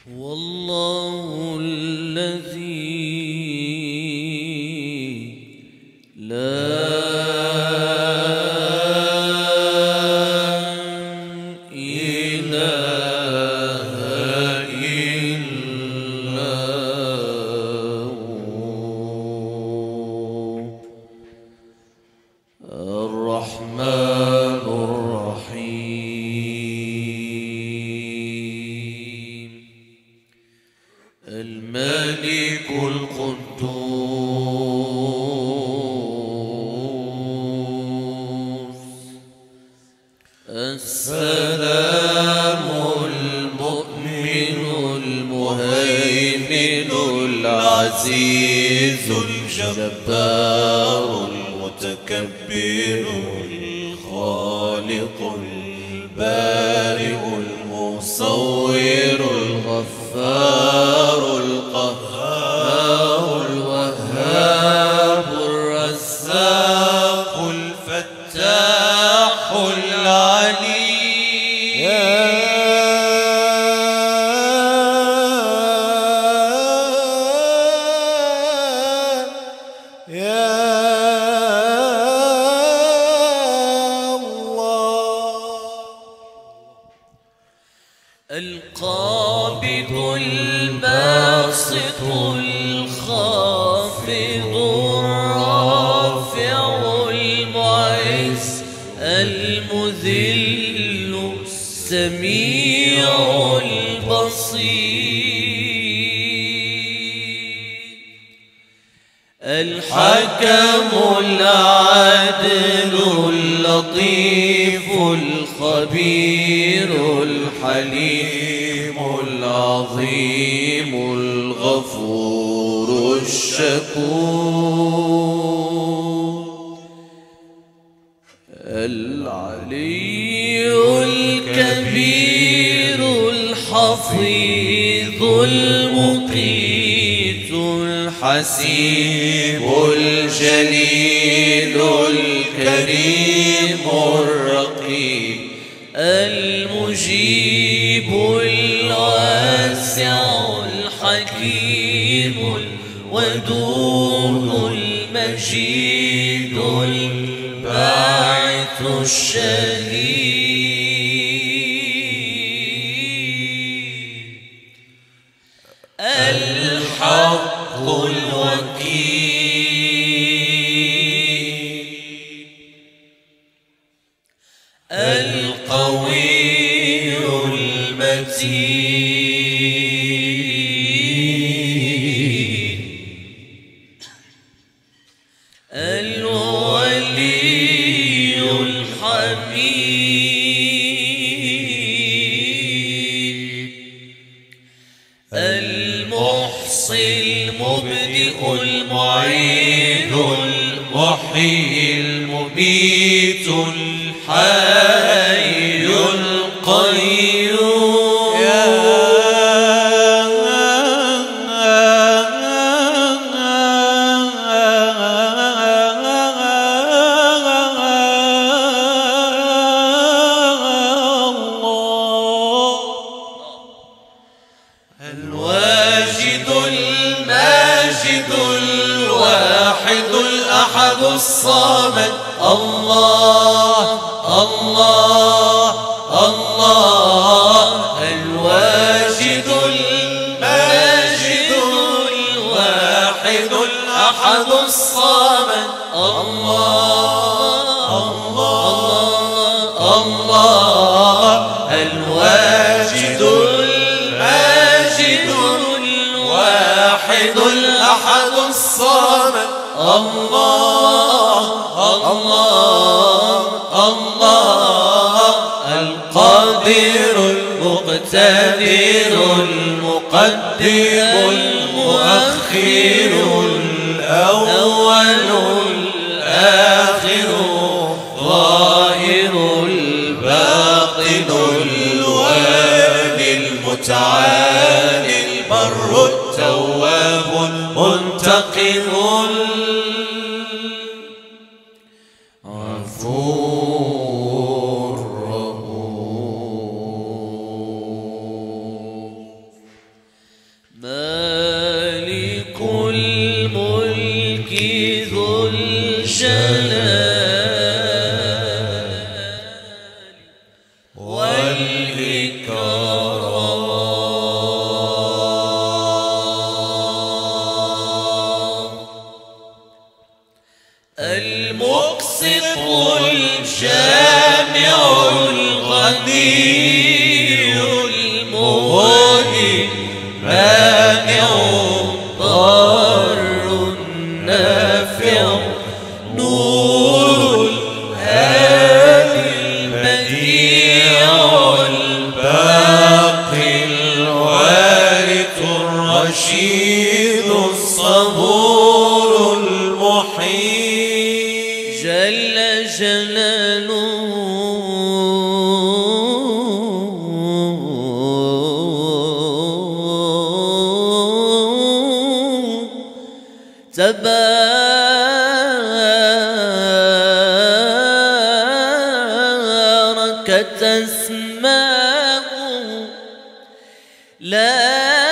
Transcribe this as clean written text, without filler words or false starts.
والله الذي لا إله إلا هو الرحمن الرحيم الملك القدوس السلام المؤمن المهيمن العزيز الجبار المتكبر الخالق البارئ المصور الغفار القهار الوهاب الرزاق الفتاح العليم يا القابض الباسط الخافض الرافع المعز المذل السميع البصير الحكم العادل اللطيف الخبير الحليم العظيم الغفور الشكور العلي الكبير الحفيظ المقيت الحسيب الجليل الكريم الرقيب المجيب الواسع الحكيم الودود المجيد الباعث الشهيد الحق الوكيل القوي المتين الولي الحميد المحصي المبدئ المعيد المحيي المميت الحي القيوم الواجد الماجد الواحد الأحد الصمد الله الله الله الواجد الماجد الواحد الأحد الصمد الله الله الله الواجد الماجد الواحد الأحد الصمد الله الله الله القادر المقتدر المقدم المؤخر الأول الآخر الظاهر الباطن الوالي المتعالي البر التواب المنتقم الغفور الرؤوف المقسط الجامع الغني المغني مانع ضار نافع نور الهادي البديع الباقي الوارث الرشيد الصبور المحيي جل جلاله تباركت أسماؤه لا